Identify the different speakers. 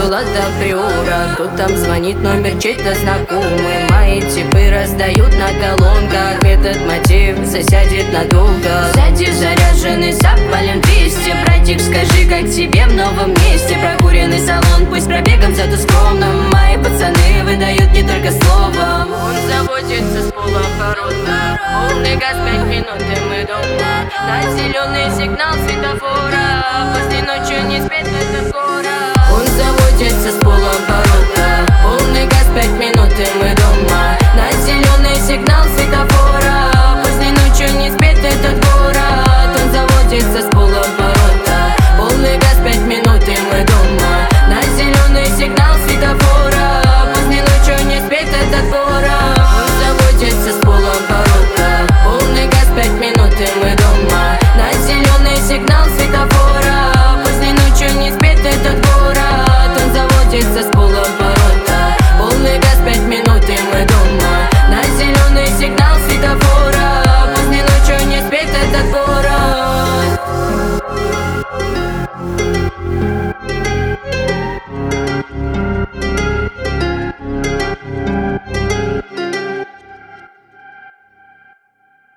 Speaker 1: было до приора. Тут там звонит номер чей-то знакомый. Мои типы раздают на колонках. Этот мотив засядет надолго. Сзади заряженный запален 200. Братик, скажи, как тебе в новом месте? Прокуренный салон, пусть пробегом, зато скромным. Мои пацаны выдают не только словом. Он заботится с полоборота. Полный газ 5 минут и мы дома. На зеленый сигнал светофора. После ночи не спит это.